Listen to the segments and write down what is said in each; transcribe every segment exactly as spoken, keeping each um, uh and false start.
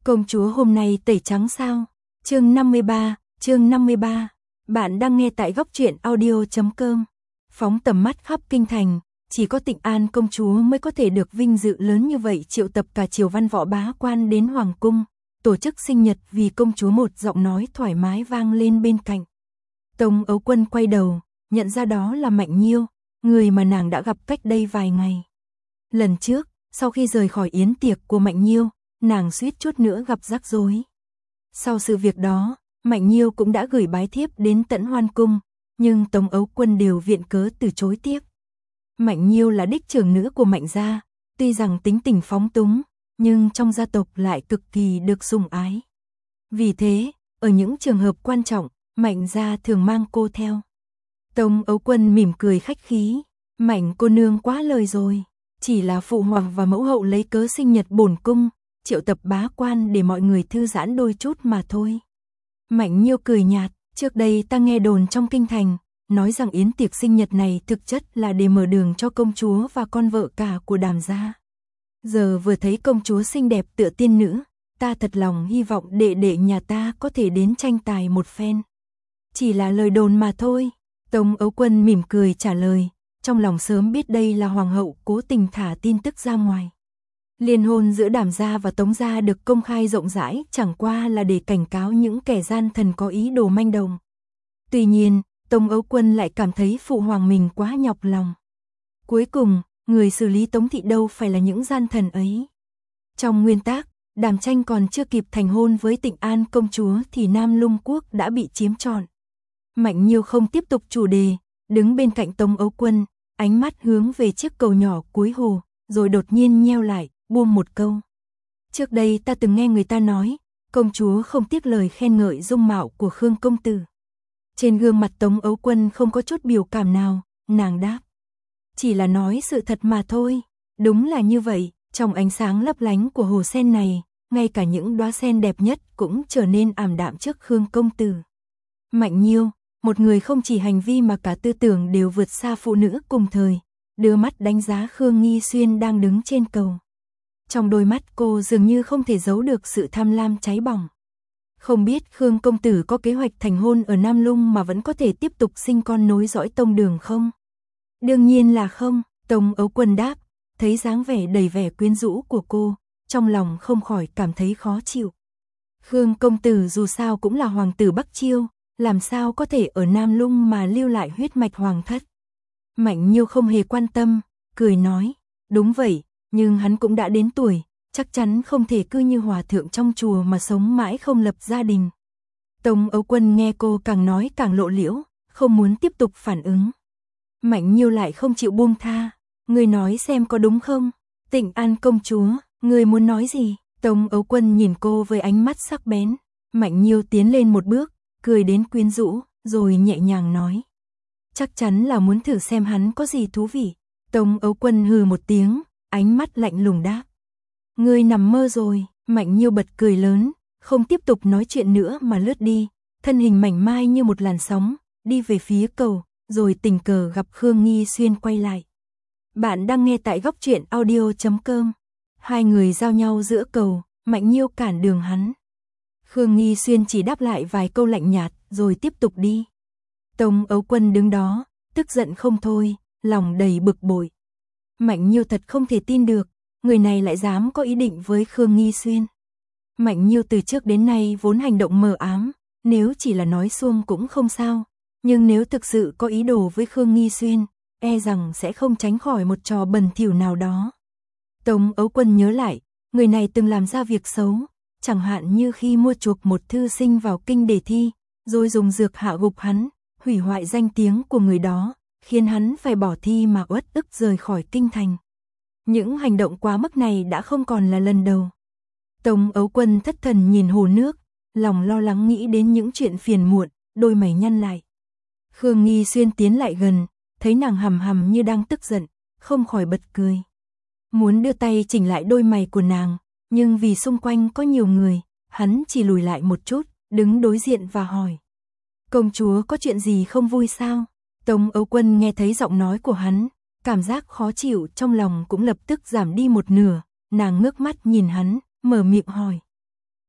Công chúa hôm nay tẩy trắng sao? Chương năm mươi ba, chương năm mươi ba. Bạn đang nghe tại góc truyện audio chấm com. Phóng tầm mắt khắp kinh thành, chỉ có Tịnh An công chúa mới có thể được vinh dự lớn như vậy, triệu tập cả triều văn võ bá quan đến hoàng cung, tổ chức sinh nhật vì công chúa. Một giọng nói thoải mái vang lên bên cạnh. Tống Ấu Quân quay đầu, nhận ra đó là Mạnh Nhiêu, người mà nàng đã gặp cách đây vài ngày. Lần trước, sau khi rời khỏi yến tiệc của Mạnh Nhiêu, nàng suýt chút nữa gặp rắc rối. Sau sự việc đó, Mạnh Nhiêu cũng đã gửi bái thiếp đến tận Hoan cung, nhưng Tống Ấu Quân đều viện cớ từ chối tiếp. Mạnh Nhiêu là đích trưởng nữ của Mạnh gia, tuy rằng tính tình phóng túng, nhưng trong gia tộc lại cực kỳ được sủng ái. Vì thế, ở những trường hợp quan trọng, Mạnh gia thường mang cô theo. Tống Ấu Quân mỉm cười khách khí, Mạnh cô nương quá lời rồi, chỉ là phụ hoàng và mẫu hậu lấy cớ sinh nhật bổn cung, triệu tập bá quan để mọi người thư giãn đôi chút mà thôi. Mạnh Nhiêu cười nhạt, trước đây ta nghe đồn trong kinh thành, nói rằng yến tiệc sinh nhật này thực chất là để mở đường cho công chúa và con vợ cả của Đàm gia. Giờ vừa thấy công chúa xinh đẹp tựa tiên nữ, ta thật lòng hy vọng đệ đệ nhà ta có thể đến tranh tài một phen. Chỉ là lời đồn mà thôi. Tống Ấu Quân mỉm cười trả lời, trong lòng sớm biết đây là hoàng hậu cố tình thả tin tức ra ngoài. Liên hôn giữa Đàm gia và Tống gia được công khai rộng rãi chẳng qua là để cảnh cáo những kẻ gian thần có ý đồ manh động. Tuy nhiên, Tống Ấu Quân lại cảm thấy phụ hoàng mình quá nhọc lòng. Cuối cùng, người xử lý Tống thị đâu phải là những gian thần ấy. Trong nguyên tắc, Đàm Tranh còn chưa kịp thành hôn với Tịnh An công chúa thì Nam Lung quốc đã bị chiếm trọn. Mạnh Nhiêu không tiếp tục chủ đề, đứng bên cạnh Tống Ấu Quân, ánh mắt hướng về chiếc cầu nhỏ cuối hồ, rồi đột nhiên nheo lại, buông một câu. Trước đây ta từng nghe người ta nói, công chúa không tiếc lời khen ngợi dung mạo của Khương công tử. Trên gương mặt Tống Ấu Quân không có chút biểu cảm nào, nàng đáp. Chỉ là nói sự thật mà thôi. Đúng là như vậy, trong ánh sáng lấp lánh của hồ sen này, ngay cả những đóa sen đẹp nhất cũng trở nên ảm đạm trước Khương công tử. Mạnh Nhiêu, một người không chỉ hành vi mà cả tư tưởng đều vượt xa phụ nữ cùng thời, đưa mắt đánh giá Khương Nghi Xuyên đang đứng trên cầu. Trong đôi mắt cô dường như không thể giấu được sự tham lam cháy bỏng. Không biết Khương công tử có kế hoạch thành hôn ở Nam Lung mà vẫn có thể tiếp tục sinh con nối dõi tông đường không? Đương nhiên là không, Tống Ấu Quân đáp, thấy dáng vẻ đầy vẻ quyến rũ của cô, trong lòng không khỏi cảm thấy khó chịu. Khương công tử dù sao cũng là hoàng tử Bắc Chiêu, làm sao có thể ở Nam Lung mà lưu lại huyết mạch hoàng thất. Mạnh Nhiêu không hề quan tâm, cười nói, đúng vậy, nhưng hắn cũng đã đến tuổi, chắc chắn không thể cứ như hòa thượng trong chùa mà sống mãi không lập gia đình. Tống Ấu Quân nghe cô càng nói càng lộ liễu, không muốn tiếp tục phản ứng. Mạnh Nhiêu lại không chịu buông tha, người nói xem có đúng không? Tịnh An công chúa, người muốn nói gì? Tống Ấu Quân nhìn cô với ánh mắt sắc bén. Mạnh Nhiêu tiến lên một bước, cười đến quyến rũ, rồi nhẹ nhàng nói. Chắc chắn là muốn thử xem hắn có gì thú vị. Tống Ấu Quân hừ một tiếng, ánh mắt lạnh lùng đáp. Ngươi nằm mơ rồi. Mạnh Nhiêu bật cười lớn, không tiếp tục nói chuyện nữa mà lướt đi, thân hình mảnh mai như một làn sóng, đi về phía cầu, rồi tình cờ gặp Khương Nghi Xuyên quay lại. Bạn đang nghe tại góc truyện audio chấm com. Hai người giao nhau giữa cầu, Mạnh Nhiêu cản đường hắn. Khương Nghi Xuyên chỉ đáp lại vài câu lạnh nhạt, rồi tiếp tục đi. Tống Ấu Quân đứng đó, tức giận không thôi, lòng đầy bực bội. Mạnh Nhiêu thật không thể tin được, người này lại dám có ý định với Khương Nghi Xuyên. Mạnh Nhiêu từ trước đến nay vốn hành động mờ ám, nếu chỉ là nói suông cũng không sao, nhưng nếu thực sự có ý đồ với Khương Nghi Xuyên, e rằng sẽ không tránh khỏi một trò bẩn thỉu nào đó. Tống Ấu Quân nhớ lại, người này từng làm ra việc xấu, chẳng hạn như khi mua chuộc một thư sinh vào kinh đề thi, rồi dùng dược hạ gục hắn, hủy hoại danh tiếng của người đó, khiến hắn phải bỏ thi mà uất ức rời khỏi kinh thành. Những hành động quá mức này đã không còn là lần đầu. Tống Ấu Quân thất thần nhìn hồ nước, lòng lo lắng nghĩ đến những chuyện phiền muộn, đôi mày nhăn lại. Khương Nghi Xuyên tiến lại gần, thấy nàng hầm hầm như đang tức giận, không khỏi bật cười. Muốn đưa tay chỉnh lại đôi mày của nàng, nhưng vì xung quanh có nhiều người, hắn chỉ lùi lại một chút, đứng đối diện và hỏi. Công chúa có chuyện gì không vui sao? Tống Ấu Quân nghe thấy giọng nói của hắn, cảm giác khó chịu trong lòng cũng lập tức giảm đi một nửa, nàng ngước mắt nhìn hắn, mở miệng hỏi.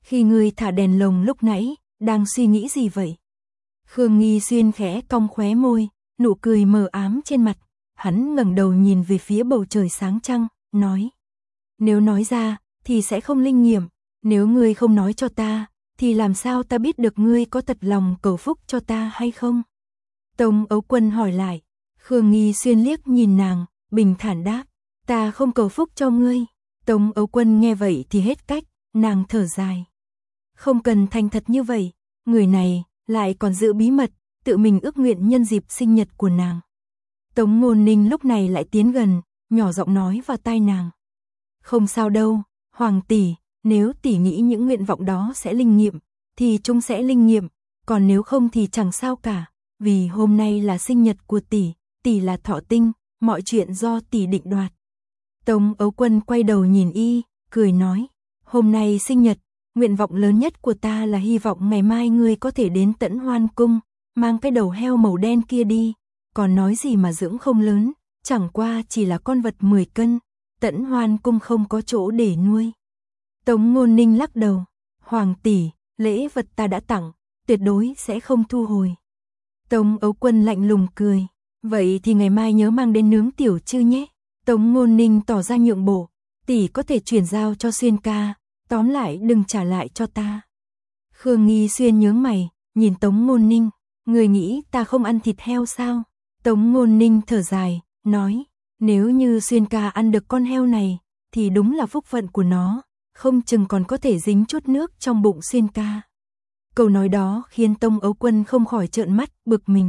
khi ngươi thả đèn lồng lúc nãy, đang suy nghĩ gì vậy? Khương Nghi Xuyên khẽ cong khóe môi, nụ cười mờ ám trên mặt, hắn ngẩng đầu nhìn về phía bầu trời sáng trăng, nói. Nếu nói ra, thì sẽ không linh nghiệm, nếu ngươi không nói cho ta, thì làm sao ta biết được ngươi có thật lòng cầu phúc cho ta hay không? Tống Ấu Quân hỏi lại. Khương Nghi Xuyên liếc nhìn nàng, bình thản đáp, ta không cầu phúc cho ngươi. Tống Ấu Quân nghe vậy thì hết cách, nàng thở dài. Không cần thành thật như vậy, người này lại còn giữ bí mật, tự mình ước nguyện nhân dịp sinh nhật của nàng. Tống Ngôn Ninh lúc này lại tiến gần, nhỏ giọng nói vào tai nàng. Không sao đâu, Hoàng tỷ, nếu tỷ nghĩ những nguyện vọng đó sẽ linh nghiệm, thì chúng sẽ linh nghiệm, còn nếu không thì chẳng sao cả, vì hôm nay là sinh nhật của tỷ, tỷ là thọ tinh, mọi chuyện do tỷ định đoạt. Tống Ấu Quân quay đầu nhìn y, cười nói, hôm nay sinh nhật, nguyện vọng lớn nhất của ta là hy vọng ngày mai ngươi có thể đến Tẫn Hoan Cung, mang cái đầu heo màu đen kia đi, còn nói gì mà dưỡng không lớn, chẳng qua chỉ là con vật mười cân, Tẫn Hoan Cung không có chỗ để nuôi. Tống Ngôn Ninh lắc đầu, Hoàng tỷ, lễ vật ta đã tặng, tuyệt đối sẽ không thu hồi. Tống Ấu Quân lạnh lùng cười, vậy thì ngày mai nhớ mang đến nướng tiểu trư nhé. Tống Ngôn Ninh tỏ ra nhượng bộ, tỷ có thể chuyển giao cho Xuyên ca, tóm lại đừng trả lại cho ta. Khương Nghi Xuyên nhướng mày, nhìn Tống Ngôn Ninh, người nghĩ ta không ăn thịt heo sao? Tống Ngôn Ninh thở dài, nói, nếu như Xuyên ca ăn được con heo này, thì đúng là phúc phận của nó, không chừng còn có thể dính chút nước trong bụng Xuyên ca. Câu nói đó khiến Tống Ấu Quân không khỏi trợn mắt, bực mình.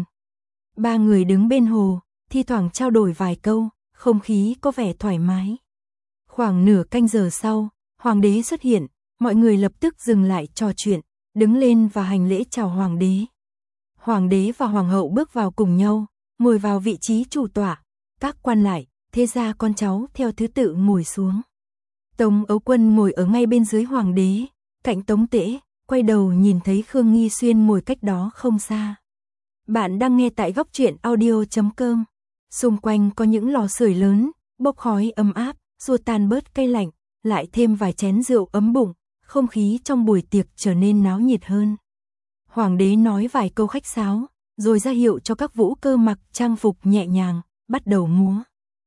Ba người đứng bên hồ, thi thoảng trao đổi vài câu, không khí có vẻ thoải mái. Khoảng nửa canh giờ sau, Hoàng đế xuất hiện, mọi người lập tức dừng lại trò chuyện, đứng lên và hành lễ chào Hoàng đế. Hoàng đế và Hoàng hậu bước vào cùng nhau, ngồi vào vị trí chủ tọa, các quan lại, thế gia con cháu theo thứ tự ngồi xuống. Tống Ấu Quân ngồi ở ngay bên dưới Hoàng đế, cạnh Tống Tễ, quay đầu nhìn thấy Khương Nghi Xuyên ngồi cách đó không xa. Bạn đang nghe tại góc truyện audio chấm com. Xung quanh có những lò sưởi lớn, bốc khói ấm áp, xua tan bớt cay lạnh, lại thêm vài chén rượu ấm bụng, không khí trong buổi tiệc trở nên náo nhiệt hơn. Hoàng đế nói vài câu khách sáo, rồi ra hiệu cho các vũ cơ mặc trang phục nhẹ nhàng, bắt đầu múa.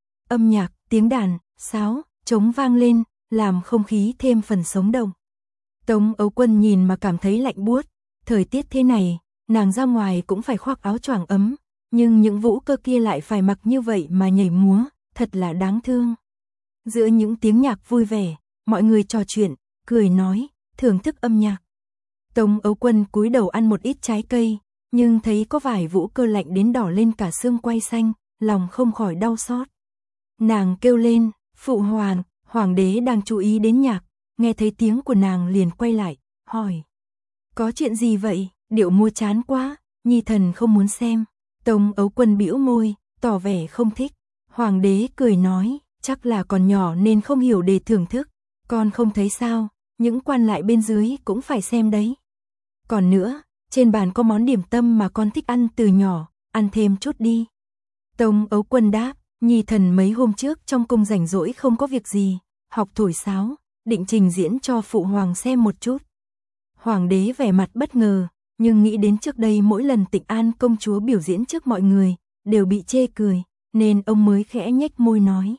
Âm nhạc, tiếng đàn, sáo, trống vang lên, làm không khí thêm phần sống động. Tống Ấu Quân nhìn mà cảm thấy lạnh buốt, thời tiết thế này, nàng ra ngoài cũng phải khoác áo choàng ấm, nhưng những vũ cơ kia lại phải mặc như vậy mà nhảy múa, thật là đáng thương. Giữa những tiếng nhạc vui vẻ, mọi người trò chuyện, cười nói, thưởng thức âm nhạc. Tống Ấu Quân cúi đầu ăn một ít trái cây, nhưng thấy có vài vũ cơ lạnh đến đỏ lên cả xương quai xanh, lòng không khỏi đau xót. Nàng kêu lên, phụ hoàng, Hoàng đế đang chú ý đến nhạc, nghe thấy tiếng của nàng liền quay lại, hỏi. Có chuyện gì vậy, điệu múa chán quá, nhi thần không muốn xem. Tống Ấu Quân bĩu môi, tỏ vẻ không thích. Hoàng đế cười nói, chắc là còn nhỏ nên không hiểu để thưởng thức, con không thấy sao, những quan lại bên dưới cũng phải xem đấy. Còn nữa, trên bàn có món điểm tâm mà con thích ăn từ nhỏ, ăn thêm chút đi. Tống Ấu Quân đáp, nhi thần mấy hôm trước trong cung rảnh rỗi không có việc gì, học thổi sáo, định trình diễn cho phụ hoàng xem một chút. Hoàng đế vẻ mặt bất ngờ, nhưng nghĩ đến trước đây mỗi lần Tịnh An công chúa biểu diễn trước mọi người, đều bị chê cười, nên ông mới khẽ nhếch môi nói.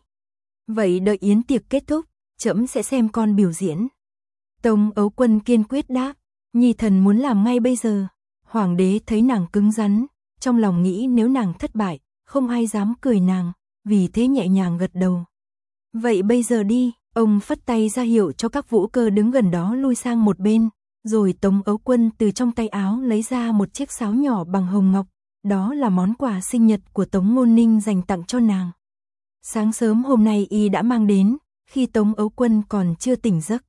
Vậy đợi yến tiệc kết thúc, trẫm sẽ xem con biểu diễn. Tống Ấu Quân kiên quyết đáp, nhi thần muốn làm ngay bây giờ. Hoàng đế thấy nàng cứng rắn, trong lòng nghĩ nếu nàng thất bại, không ai dám cười nàng, vì thế nhẹ nhàng gật đầu. Vậy bây giờ đi, ông phất tay ra hiệu cho các vũ cơ đứng gần đó lui sang một bên, rồi Tống Ấu Quân từ trong tay áo lấy ra một chiếc sáo nhỏ bằng hồng ngọc, đó là món quà sinh nhật của Tống Ngôn Ninh dành tặng cho nàng. Sáng sớm hôm nay y đã mang đến, khi Tống Ấu Quân còn chưa tỉnh giấc.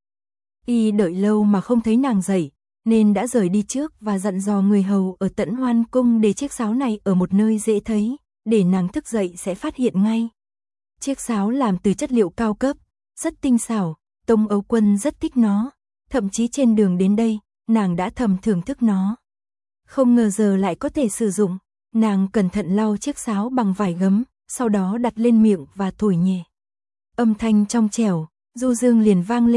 Y đợi lâu mà không thấy nàng dậy, nên đã rời đi trước và dặn dò người hầu ở Tẫn Hoan Cung để chiếc sáo này ở một nơi dễ thấy, để nàng thức dậy sẽ phát hiện ngay. Chiếc sáo làm từ chất liệu cao cấp, rất tinh xảo, Tống Ấu Quân rất thích nó, thậm chí trên đường đến đây, nàng đã thầm thưởng thức nó. Không ngờ giờ lại có thể sử dụng, nàng cẩn thận lau chiếc sáo bằng vải gấm, sau đó đặt lên miệng và thổi nhẹ. Âm thanh trong trẻo, du dương liền vang lên,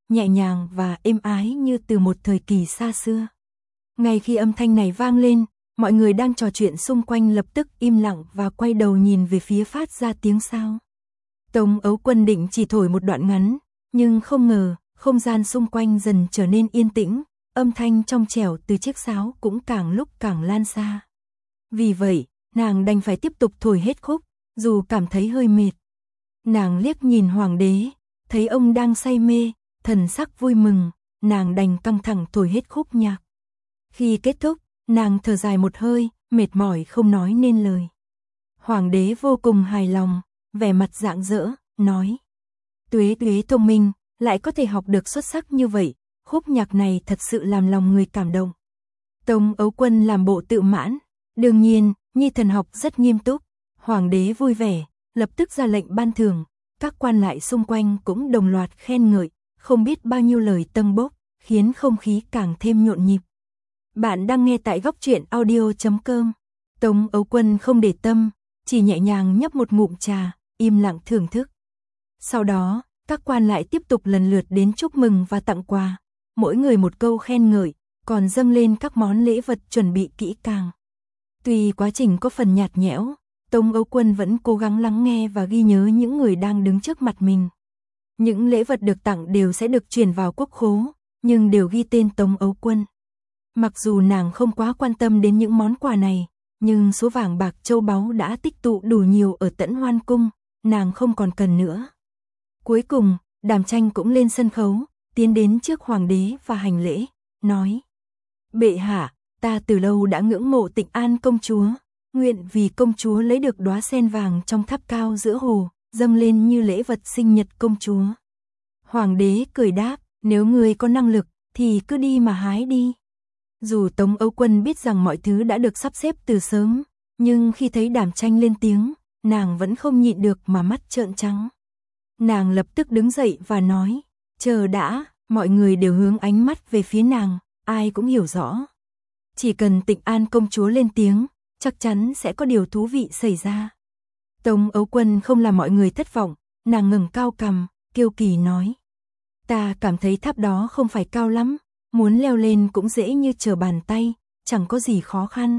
nhẹ nhàng và êm ái như từ một thời kỳ xa xưa. Ngay khi âm thanh này vang lên, mọi người đang trò chuyện xung quanh lập tức im lặng và quay đầu nhìn về phía phát ra tiếng sáo. Tống Ấu Quân định chỉ thổi một đoạn ngắn, nhưng không ngờ, không gian xung quanh dần trở nên yên tĩnh, âm thanh trong trẻo từ chiếc sáo cũng càng lúc càng lan xa. Vì vậy, nàng đành phải tiếp tục thổi hết khúc, dù cảm thấy hơi mệt. Nàng liếc nhìn hoàng đế, thấy ông đang say mê, thần sắc vui mừng, nàng đành căng thẳng thổi hết khúc nhạc. Khi kết thúc, nàng thở dài một hơi, mệt mỏi không nói nên lời. Hoàng đế vô cùng hài lòng, vẻ mặt rạng rỡ, nói: Tuế Tuế thông minh, lại có thể học được xuất sắc như vậy, khúc nhạc này thật sự làm lòng người cảm động. Tống Ấu Quân làm bộ tự mãn, đương nhiên, nhi thần học rất nghiêm túc. Hoàng đế vui vẻ, lập tức ra lệnh ban thưởng, các quan lại xung quanh cũng đồng loạt khen ngợi, không biết bao nhiêu lời tâng bốc, khiến không khí càng thêm nhộn nhịp. Bạn đang nghe tại góc truyện audio chấm com. Tống Ấu Quân không để tâm, chỉ nhẹ nhàng nhấp một ngụm trà, im lặng thưởng thức. Sau đó, các quan lại tiếp tục lần lượt đến chúc mừng và tặng quà, mỗi người một câu khen ngợi, còn dâng lên các món lễ vật chuẩn bị kỹ càng. Tuy quá trình có phần nhạt nhẽo, Tống Ấu Quân vẫn cố gắng lắng nghe và ghi nhớ những người đang đứng trước mặt mình. Những lễ vật được tặng đều sẽ được chuyển vào quốc khố, nhưng đều ghi tên Tống Ấu Quân. Mặc dù nàng không quá quan tâm đến những món quà này, nhưng số vàng bạc châu báu đã tích tụ đủ nhiều ở Tẫn Hoan Cung, nàng không còn cần nữa. Cuối cùng, Đàm Tranh cũng lên sân khấu, tiến đến trước hoàng đế và hành lễ, nói: Bệ hạ, ta từ lâu đã ngưỡng mộ Tịnh An công chúa, nguyện vì công chúa lấy được đóa sen vàng trong tháp cao giữa hồ, dâng lên như lễ vật sinh nhật công chúa. Hoàng đế cười đáp: Nếu ngươi có năng lực, thì cứ đi mà hái đi. Dù Tống Ấu Quân biết rằng mọi thứ đã được sắp xếp từ sớm, nhưng khi thấy Đàm Tranh lên tiếng, nàng vẫn không nhịn được mà mắt trợn trắng. Nàng lập tức đứng dậy và nói: Chờ đã. Mọi người đều hướng ánh mắt về phía nàng, ai cũng hiểu rõ. Chỉ cần Tịnh An công chúa lên tiếng, chắc chắn sẽ có điều thú vị xảy ra. Tống Ấu Quân không làm mọi người thất vọng, nàng ngẩng cao cằm, kiêu kỳ nói: Ta cảm thấy tháp đó không phải cao lắm, muốn leo lên cũng dễ như trở bàn tay, chẳng có gì khó khăn.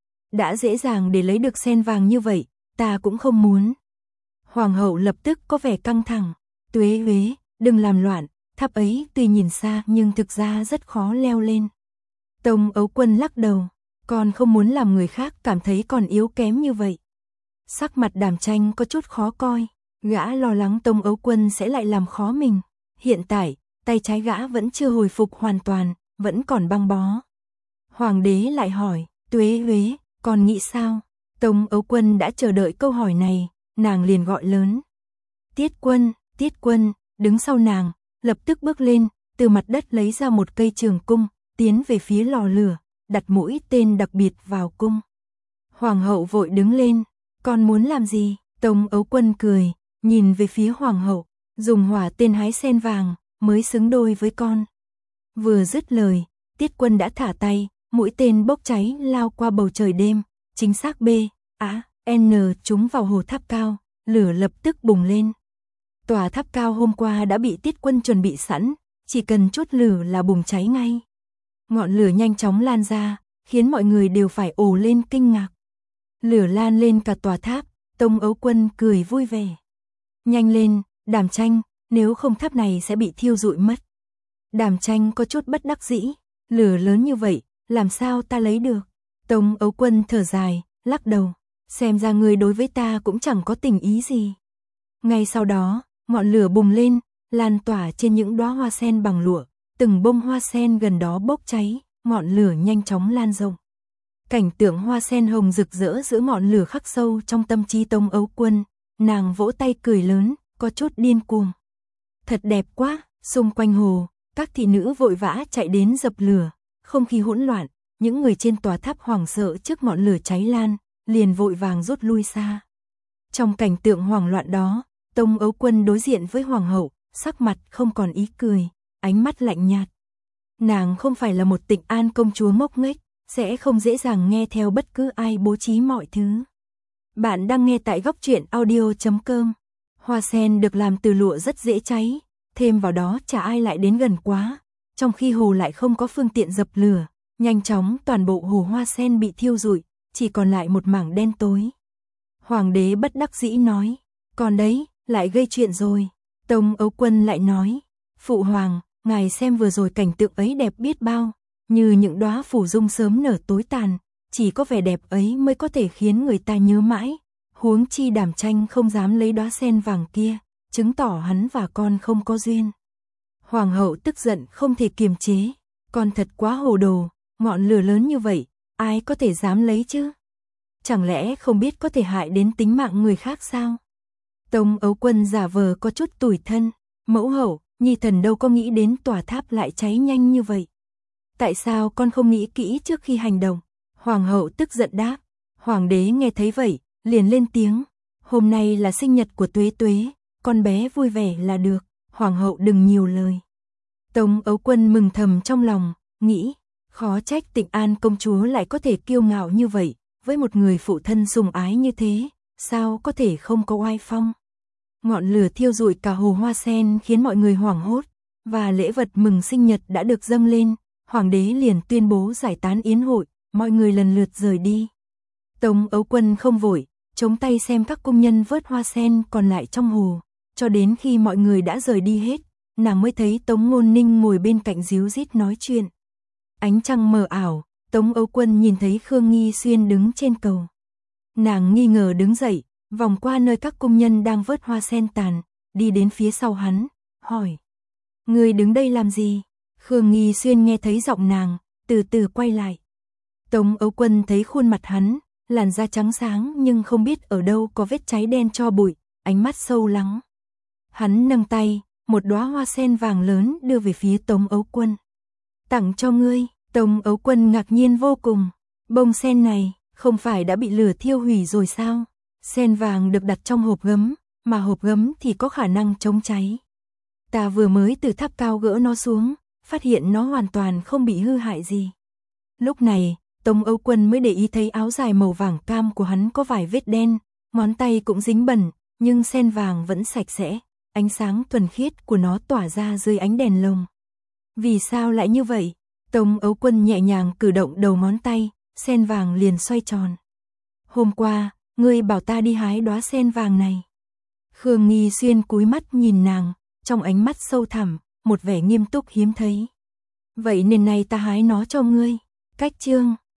Đã dễ dàng để lấy được sen vàng như vậy, ta cũng không muốn. Hoàng hậu lập tức có vẻ căng thẳng: Tuế Huế, đừng làm loạn, tháp ấy tuy nhìn xa nhưng thực ra rất khó leo lên. Tống Ấu Quân lắc đầu: Con không muốn làm người khác cảm thấy còn yếu kém như vậy. Sắc mặt Đàm Tranh có chút khó coi, gã lo lắng Tống Ấu Quân sẽ lại làm khó mình. Hiện tại, tay trái gã vẫn chưa hồi phục hoàn toàn, vẫn còn băng bó. Hoàng đế lại hỏi: Tuế Huế, con nghĩ sao? Tống Ấu Quân đã chờ đợi câu hỏi này, nàng liền gọi lớn: Tiết Quân, Tiết Quân, đứng sau nàng, lập tức bước lên, từ mặt đất lấy ra một cây trường cung, tiến về phía lò lửa, đặt mũi tên đặc biệt vào cung. Hoàng hậu vội đứng lên: Con muốn làm gì? Tống Ấu Quân cười, nhìn về phía hoàng hậu: Dùng hỏa tên hái sen vàng, mới xứng đôi với con. Vừa dứt lời, Tiết Quân đã thả tay, mũi tên bốc cháy lao qua bầu trời đêm, chính xác B, A, N trúng vào hồ tháp cao, lửa lập tức bùng lên. Tòa tháp cao hôm qua đã bị Tiết Quân chuẩn bị sẵn, chỉ cần chút lửa là bùng cháy ngay. Ngọn lửa nhanh chóng lan ra, khiến mọi người đều phải ồ lên kinh ngạc. Lửa lan lên cả tòa tháp, Tống Ấu Quân cười vui vẻ: Nhanh lên, Đàm Tranh, nếu không tháp này sẽ bị thiêu rụi mất. Đàm Tranh có chút bất đắc dĩ: Lửa lớn như vậy, làm sao ta lấy được? Tống Ấu Quân thở dài, lắc đầu: Xem ra người đối với ta cũng chẳng có tình ý gì. Ngay sau đó, ngọn lửa bùng lên, lan tỏa trên những đóa hoa sen bằng lụa, từng bông hoa sen gần đó bốc cháy, ngọn lửa nhanh chóng lan rộng. Cảnh tượng hoa sen hồng rực rỡ giữa ngọn lửa khắc sâu trong tâm trí Tống Ấu Quân, nàng vỗ tay cười lớn, có chút điên cuồng. Thật đẹp quá, xung quanh hồ, các thị nữ vội vã chạy đến dập lửa, không khí hỗn loạn, những người trên tòa tháp hoảng sợ trước ngọn lửa cháy lan, liền vội vàng rút lui xa. Trong cảnh tượng hoảng loạn đó, Tống Ấu Quân đối diện với hoàng hậu, sắc mặt không còn ý cười, ánh mắt lạnh nhạt. Nàng không phải là một Tịnh An công chúa ngốc nghếch, sẽ không dễ dàng nghe theo bất cứ ai bố trí mọi thứ. Bạn đang nghe tại góc truyện audio chấm com. Hoa sen được làm từ lụa rất dễ cháy, thêm vào đó chả ai lại đến gần quá, trong khi hồ lại không có phương tiện dập lửa, nhanh chóng toàn bộ hồ hoa sen bị thiêu rụi, chỉ còn lại một mảng đen tối. Hoàng đế bất đắc dĩ nói, còn đấy, lại gây chuyện rồi. Tông Ấu Quân lại nói, phụ hoàng, ngài xem vừa rồi cảnh tượng ấy đẹp biết bao, như những đóa phủ dung sớm nở tối tàn, chỉ có vẻ đẹp ấy mới có thể khiến người ta nhớ mãi, huống chi Đàm Tranh không dám lấy đóa sen vàng kia, chứng tỏ hắn và con không có duyên. Hoàng hậu tức giận không thể kiềm chế, con thật quá hồ đồ, ngọn lửa lớn như vậy, ai có thể dám lấy chứ? Chẳng lẽ không biết có thể hại đến tính mạng người khác sao? Tông Ấu Quân giả vờ có chút tủi thân, mẫu hậu, nhi thần đâu có nghĩ đến tòa tháp lại cháy nhanh như vậy. Tại sao con không nghĩ kỹ trước khi hành động? Hoàng hậu tức giận đáp. Hoàng đế nghe thấy vậy, liền lên tiếng, hôm nay là sinh nhật của Tuế Tuế, con bé vui vẻ là được, hoàng hậu đừng nhiều lời. Tông Ấu Quân mừng thầm trong lòng, nghĩ, khó trách Tịnh An công chúa lại có thể kiêu ngạo như vậy, với một người phụ thân sủng ái như thế, sao có thể không có oai phong. Ngọn lửa thiêu rụi cả hồ hoa sen khiến mọi người hoảng hốt, và lễ vật mừng sinh nhật đã được dâng lên, hoàng đế liền tuyên bố giải tán yến hội, mọi người lần lượt rời đi. Tông Ấu Quân không vội, chống tay xem các công nhân vớt hoa sen còn lại trong hồ, cho đến khi mọi người đã rời đi hết, nàng mới thấy Tống Ngôn Ninh ngồi bên cạnh díu dít nói chuyện. Ánh trăng mờ ảo, Tống Ấu Quân nhìn thấy Khương Nghi Xuyên đứng trên cầu. Nàng nghi ngờ đứng dậy, vòng qua nơi các công nhân đang vớt hoa sen tàn, đi đến phía sau hắn, hỏi. Người đứng đây làm gì? Khương Nghi Xuyên nghe thấy giọng nàng, từ từ quay lại. Tống Ấu Quân thấy khuôn mặt hắn, làn da trắng sáng nhưng không biết ở đâu có vết cháy đen tro bụi, ánh mắt sâu lắng. Hắn nâng tay, một đóa hoa sen vàng lớn đưa về phía Tống Ấu Quân. Tặng cho ngươi. Tống Ấu Quân ngạc nhiên vô cùng. Bông sen này, không phải đã bị lửa thiêu hủy rồi sao? Sen vàng được đặt trong hộp gấm, mà hộp gấm thì có khả năng chống cháy. Ta vừa mới từ tháp cao gỡ nó xuống, phát hiện nó hoàn toàn không bị hư hại gì. Lúc này, Tống Ấu Quân mới để ý thấy áo dài màu vàng cam của hắn có vài vết đen, ngón tay cũng dính bẩn, nhưng sen vàng vẫn sạch sẽ, ánh sáng thuần khiết của nó tỏa ra dưới ánh đèn lồng. Vì sao lại như vậy? Tống Ấu Quân nhẹ nhàng cử động đầu ngón tay, sen vàng liền xoay tròn. Hôm qua, ngươi bảo ta đi hái đóa sen vàng này. Khương Nghi Xuyên cúi mắt nhìn nàng, trong ánh mắt sâu thẳm, một vẻ nghiêm túc hiếm thấy. Vậy nên này ta hái nó cho ngươi. Cách chương